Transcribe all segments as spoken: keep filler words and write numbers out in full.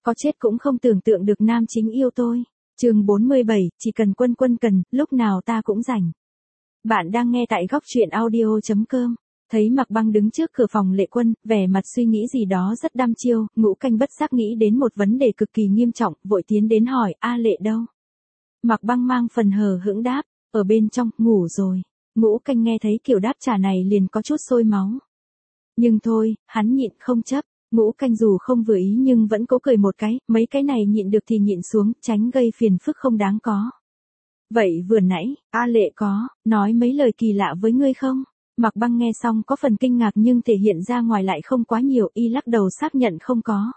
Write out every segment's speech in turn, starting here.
có chết cũng không tưởng tượng được nam chính yêu tôi. Chương bốn mươi bảy, chỉ cần Quân Quân cần, lúc nào ta cũng rảnh. Bạn đang nghe tại góc truyện audio chấm com. Thấy Mạc Băng đứng trước cửa phòng Lệ Quân, vẻ mặt suy nghĩ gì đó rất đăm chiêu, Ngũ Canh bất giác nghĩ đến một vấn đề cực kỳ nghiêm trọng, vội tiến đến hỏi, A Lệ đâu? Mạc Băng mang phần hờ hững đáp, ở bên trong, ngủ rồi. Ngũ Canh nghe thấy kiểu đáp trả này liền có chút sôi máu. Nhưng thôi, hắn nhịn không chấp. Ngũ Canh dù không vừa ý nhưng vẫn cố cười một cái, mấy cái này nhịn được thì nhịn xuống, tránh gây phiền phức không đáng có. Vậy vừa nãy, A Lệ có, nói mấy lời kỳ lạ với ngươi không? Mạc Băng nghe xong có phần kinh ngạc nhưng thể hiện ra ngoài lại không quá nhiều, y lắc đầu xác nhận không có.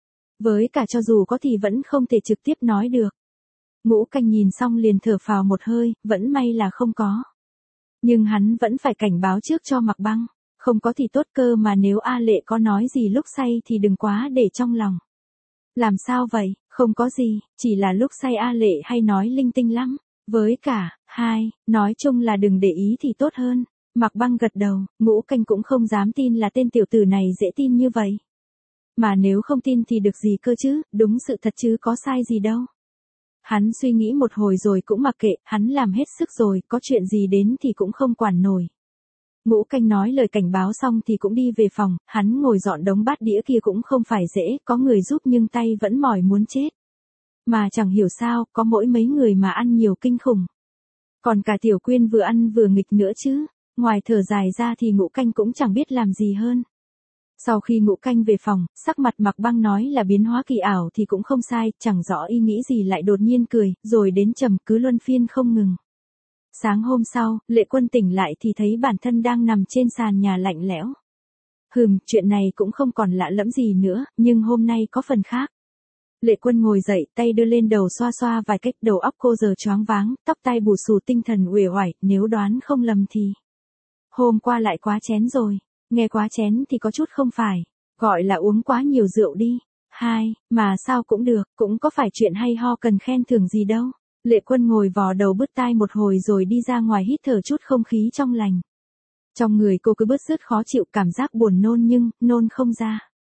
Với cả cho dù có thì vẫn không thể trực tiếp nói được. Ngũ Canh nhìn xong liền thở phào một hơi, vẫn may là không có. Nhưng hắn vẫn phải cảnh báo trước cho Mạc Băng. Không có thì tốt cơ mà nếu A Lệ có nói gì lúc say thì đừng quá để trong lòng. Làm sao vậy, không có gì, chỉ là lúc say A Lệ hay nói linh tinh lắm. Với cả, hai, nói chung là đừng để ý thì tốt hơn. Mạc Băng gật đầu, Ngũ Canh cũng không dám tin là tên tiểu tử này dễ tin như vậy. Mà nếu không tin thì được gì cơ chứ, đúng sự thật chứ có sai gì đâu. Hắn suy nghĩ một hồi rồi cũng mặc kệ, hắn làm hết sức rồi, có chuyện gì đến thì cũng không quản nổi. Ngũ Canh nói lời cảnh báo xong thì cũng đi về phòng, hắn ngồi dọn đống bát đĩa kia cũng không phải dễ, có người giúp nhưng tay vẫn mỏi muốn chết. Mà chẳng hiểu sao, có mỗi mấy người mà ăn nhiều kinh khủng. Còn cả Tiểu Quyên vừa ăn vừa nghịch nữa chứ, ngoài thở dài ra thì Ngũ Canh cũng chẳng biết làm gì hơn. Sau khi Ngũ Canh về phòng, sắc mặt Mạc Băng nói là biến hóa kỳ ảo thì cũng không sai, chẳng rõ y nghĩ gì lại đột nhiên cười, rồi đến trầm cứ luân phiên không ngừng. Sáng hôm sau, Lệ Quân tỉnh lại thì thấy bản thân đang nằm trên sàn nhà lạnh lẽo. Hừm, chuyện này cũng không còn lạ lẫm gì nữa, nhưng hôm nay có phần khác. Lệ Quân ngồi dậy, tay đưa lên đầu xoa xoa vài cách, đầu óc cô giờ choáng váng, tóc tai bù xù, tinh thần uể oải, nếu đoán không lầm thì hôm qua lại quá chén rồi. Nghe quá chén thì có chút không phải, gọi là uống quá nhiều rượu đi. Hai, mà sao cũng được, cũng có phải chuyện hay ho cần khen thưởng gì đâu. Lệ Quân ngồi vò đầu bứt tai một hồi rồi đi ra ngoài hít thở chút không khí trong lành. Trong người cô cứ bứt rứt khó chịu, cảm giác buồn nôn nhưng, nôn không ra.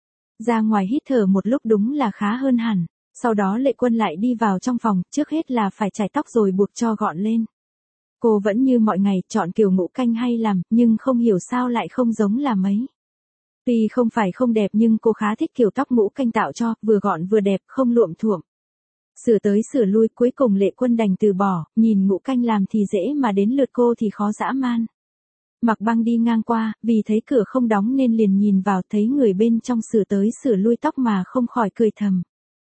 Ra ngoài hít thở một lúc đúng là khá hơn hẳn. Sau đó Lệ Quân lại đi vào trong phòng, trước hết là phải chải tóc rồi buộc cho gọn lên. Cô vẫn như mọi ngày, chọn kiểu Ngũ Canh hay làm, nhưng không hiểu sao lại không giống là mấy. Tuy không phải không đẹp nhưng cô khá thích kiểu tóc Ngũ Canh tạo cho, vừa gọn vừa đẹp, không luộm thuộm. Sửa tới sửa lui cuối cùng Lệ Quân đành từ bỏ, nhìn Ngũ Canh làm thì dễ mà đến lượt cô thì khó dã man. Mạc Băng đi ngang qua, vì thấy cửa không đóng nên liền nhìn vào, thấy người bên trong sửa tới sửa lui tóc mà không khỏi cười thầm.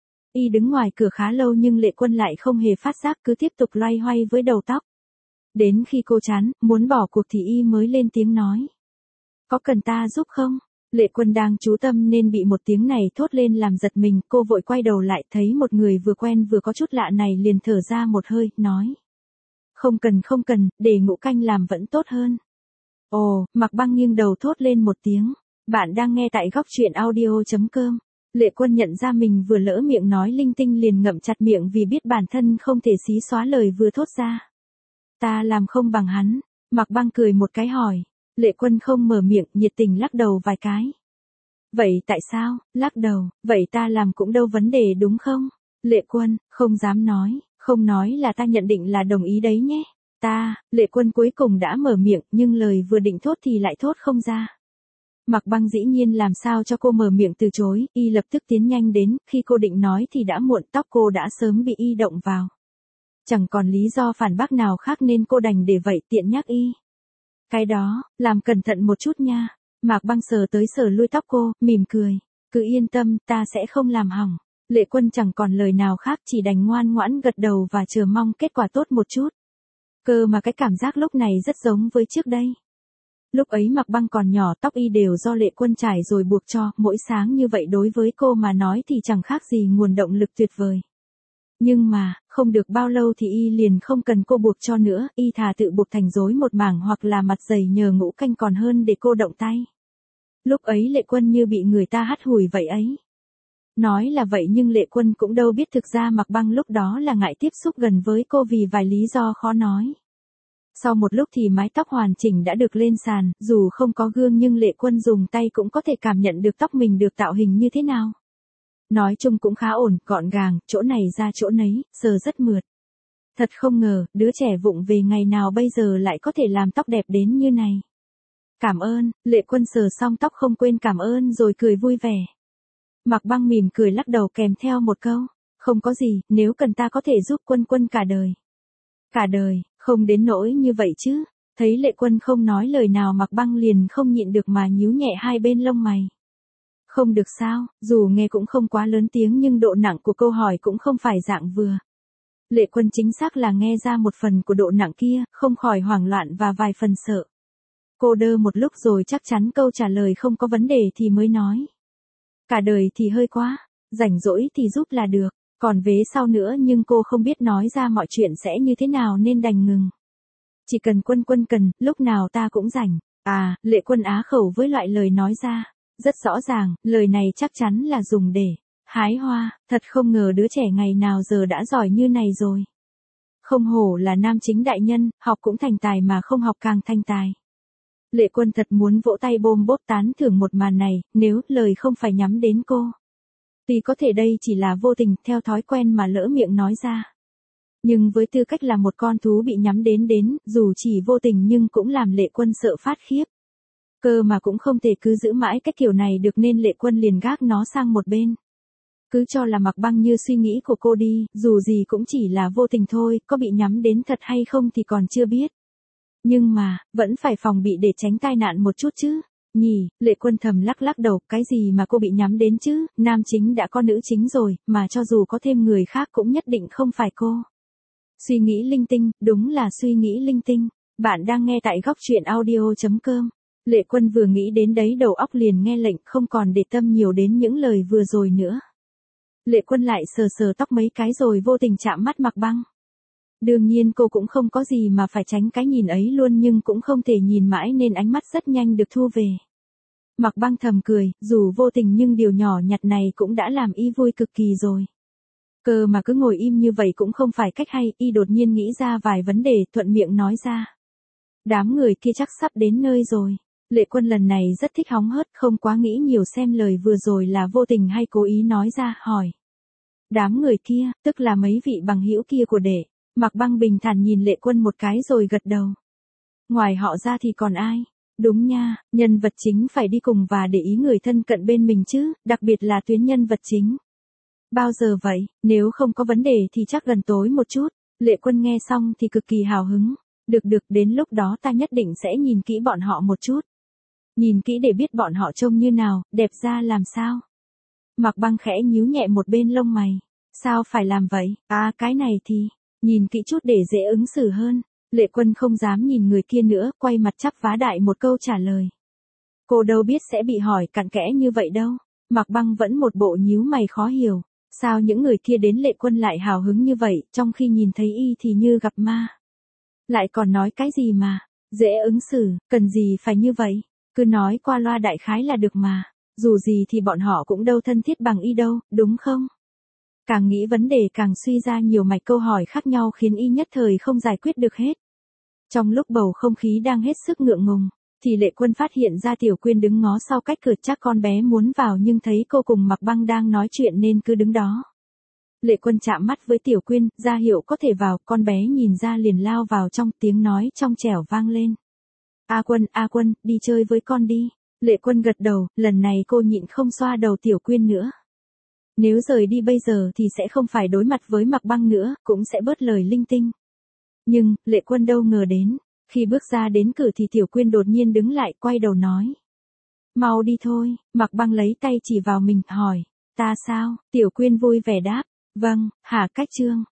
Y đứng ngoài cửa khá lâu nhưng Lệ Quân lại không hề phát giác, cứ tiếp tục loay hoay với đầu tóc. Đến khi cô chán, muốn bỏ cuộc thì y mới lên tiếng nói. Có cần ta giúp không? Lệ Quân đang chú tâm nên bị một tiếng này thốt lên làm giật mình, cô vội quay đầu lại thấy một người vừa quen vừa có chút lạ này liền thở ra một hơi, nói. Không cần không cần, để Ngũ Canh làm vẫn tốt hơn. Ồ, Mạc Băng nghiêng đầu thốt lên một tiếng. Bạn đang nghe tại góc truyện audio chấm com. Lệ Quân nhận ra mình vừa lỡ miệng nói linh tinh liền ngậm chặt miệng vì biết bản thân không thể xí xóa lời vừa thốt ra. Ta làm không bằng hắn. Mạc Băng cười một cái hỏi. Lệ Quân không mở miệng, nhiệt tình lắc đầu vài cái. Vậy tại sao? Lắc đầu, vậy ta làm cũng đâu vấn đề đúng không? Lệ Quân, không dám nói, không nói là ta nhận định là đồng ý đấy nhé. Ta, Lệ Quân cuối cùng đã mở miệng nhưng lời vừa định thốt thì lại thốt không ra. Mạc Băng dĩ nhiên làm sao cho cô mở miệng từ chối, y lập tức tiến nhanh đến, khi cô định nói thì đã muộn, tóc cô đã sớm bị y động vào. Chẳng còn lý do phản bác nào khác nên cô đành để vậy tiện nhắc y. Cái đó, làm cẩn thận một chút nha. Mạc Băng sờ tới sờ lui tóc cô, mỉm cười. Cứ yên tâm, ta sẽ không làm hỏng. Lệ Quân chẳng còn lời nào khác chỉ đành ngoan ngoãn gật đầu và chờ mong kết quả tốt một chút. Cơ mà cái cảm giác lúc này rất giống với trước đây. Lúc ấy Mạc Băng còn nhỏ, tóc y đều do Lệ Quân trải rồi buộc cho, mỗi sáng như vậy đối với cô mà nói thì chẳng khác gì nguồn động lực tuyệt vời. Nhưng mà, không được bao lâu thì y liền không cần cô buộc cho nữa, y thà tự buộc thành rối một mảng hoặc là mặt dày nhờ Ngũ Canh còn hơn để cô động tay. Lúc ấy Lệ Quân như bị người ta hắt hủi vậy ấy. Nói là vậy nhưng Lệ Quân cũng đâu biết thực ra Mạc Băng lúc đó là ngại tiếp xúc gần với cô vì vài lý do khó nói. Sau một lúc thì mái tóc hoàn chỉnh đã được lên sàn, dù không có gương nhưng Lệ Quân dùng tay cũng có thể cảm nhận được tóc mình được tạo hình như thế nào. Nói chung cũng khá ổn, gọn gàng, chỗ này ra chỗ nấy, sờ rất mượt. Thật không ngờ, đứa trẻ vụng về ngày nào bây giờ lại có thể làm tóc đẹp đến như này. Cảm ơn, Lệ Quân sờ xong tóc không quên cảm ơn rồi cười vui vẻ. Mạc Băng mỉm cười lắc đầu kèm theo một câu, không có gì, nếu cần ta có thể giúp Quân Quân cả đời. Cả đời, không đến nỗi như vậy chứ. Thấy Lệ Quân không nói lời nào Mạc Băng liền không nhịn được mà nhíu nhẹ hai bên lông mày. Không được sao, dù nghe cũng không quá lớn tiếng nhưng độ nặng của câu hỏi cũng không phải dạng vừa. Lệ Quân chính xác là nghe ra một phần của độ nặng kia, không khỏi hoảng loạn và vài phần sợ. Cô đơ một lúc rồi chắc chắn câu trả lời không có vấn đề thì mới nói. Cả đời thì hơi quá, rảnh rỗi thì giúp là được, còn vế sau nữa nhưng cô không biết nói ra mọi chuyện sẽ như thế nào nên đành ngừng. Chỉ cần Quân Quân cần, lúc nào ta cũng rảnh. À, Lệ Quân á khẩu với loại lời nói ra. Rất rõ ràng, lời này chắc chắn là dùng để hái hoa, thật không ngờ đứa trẻ ngày nào giờ đã giỏi như này rồi. Không hổ là nam chính đại nhân, học cũng thành tài mà không học càng thành tài. Lệ Quân thật muốn vỗ tay bôm bốp tán thưởng một màn này, nếu lời không phải nhắm đến cô. Tuy có thể đây chỉ là vô tình theo thói quen mà lỡ miệng nói ra. Nhưng với tư cách là một con thú bị nhắm đến đến, dù chỉ vô tình nhưng cũng làm Lệ Quân sợ phát khiếp. Cơ mà cũng không thể cứ giữ mãi cái kiểu này được nên Lệ Quân liền gác nó sang một bên. Cứ cho là Mạc Băng như suy nghĩ của cô đi, dù gì cũng chỉ là vô tình thôi, có bị nhắm đến thật hay không thì còn chưa biết. Nhưng mà, vẫn phải phòng bị để tránh tai nạn một chút chứ. Nhỉ, Lệ Quân thầm lắc lắc đầu, cái gì mà cô bị nhắm đến chứ, nam chính đã có nữ chính rồi, mà cho dù có thêm người khác cũng nhất định không phải cô. Suy nghĩ linh tinh, đúng là suy nghĩ linh tinh. Bạn đang nghe tại góc truyện audio chấm com. Lệ Quân vừa nghĩ đến đấy đầu óc liền nghe lệnh không còn để tâm nhiều đến những lời vừa rồi nữa. Lệ Quân lại sờ sờ tóc mấy cái rồi vô tình chạm mắt Mạc Băng. Đương nhiên cô cũng không có gì mà phải tránh cái nhìn ấy luôn nhưng cũng không thể nhìn mãi nên ánh mắt rất nhanh được thu về. Mạc Băng thầm cười, dù vô tình nhưng điều nhỏ nhặt này cũng đã làm y vui cực kỳ rồi. Cơ mà cứ ngồi im như vậy cũng không phải cách hay, y đột nhiên nghĩ ra vài vấn đề thuận miệng nói ra. Đám người kia chắc sắp đến nơi rồi. Lệ Quân lần này rất thích hóng hớt, không quá nghĩ nhiều xem lời vừa rồi là vô tình hay cố ý nói ra, hỏi. Đám người kia, tức là mấy vị bằng hữu kia của đệ. Mạc Băng bình thản nhìn Lệ Quân một cái rồi gật đầu. Ngoài họ ra thì còn ai? Đúng nha, nhân vật chính phải đi cùng và để ý người thân cận bên mình chứ, đặc biệt là tuyến nhân vật chính. Bao giờ vậy, nếu không có vấn đề thì chắc gần tối một chút. Lệ Quân nghe xong thì cực kỳ hào hứng. Được được, đến lúc đó ta nhất định sẽ nhìn kỹ bọn họ một chút. Nhìn kỹ để biết bọn họ trông như nào, đẹp ra làm sao. Mạc Băng khẽ nhíu nhẹ một bên lông mày. Sao phải làm vậy? À cái này thì, nhìn kỹ chút để dễ ứng xử hơn. Lệ Quân không dám nhìn người kia nữa, quay mặt chắp vá đại một câu trả lời. Cô đâu biết sẽ bị hỏi cặn kẽ như vậy đâu. Mạc Băng vẫn một bộ nhíu mày khó hiểu. Sao những người kia đến Lệ Quân lại hào hứng như vậy, trong khi nhìn thấy y thì như gặp ma. Lại còn nói cái gì mà, dễ ứng xử, cần gì phải như vậy, cứ nói qua loa đại khái là được mà, dù gì thì bọn họ cũng đâu thân thiết bằng y đâu, đúng không? Càng nghĩ vấn đề càng suy ra nhiều mạch câu hỏi khác nhau khiến y nhất thời không giải quyết được hết. Trong lúc bầu không khí đang hết sức ngượng ngùng, thì Lệ Quân phát hiện ra Tiểu Quyên đứng ngó sau cách cửa, chắc con bé muốn vào nhưng thấy cô cùng Mạc Băng đang nói chuyện nên cứ đứng đó. Lệ Quân chạm mắt với Tiểu Quyên, ra hiệu có thể vào, con bé nhìn ra liền lao vào trong, tiếng nói trong trẻo vang lên. A Quân, A Quân, đi chơi với con đi. Lệ Quân gật đầu, lần này cô nhịn không xoa đầu Tiểu Quyên nữa. Nếu rời đi bây giờ thì sẽ không phải đối mặt với Mạc Băng nữa, cũng sẽ bớt lời linh tinh. Nhưng, Lệ Quân đâu ngờ đến, khi bước ra đến cửa thì Tiểu Quyên đột nhiên đứng lại, quay đầu nói. Mau đi thôi, Mạc Băng lấy tay chỉ vào mình, hỏi. Ta sao? Tiểu Quyên vui vẻ đáp. Vâng, hả cách Trương.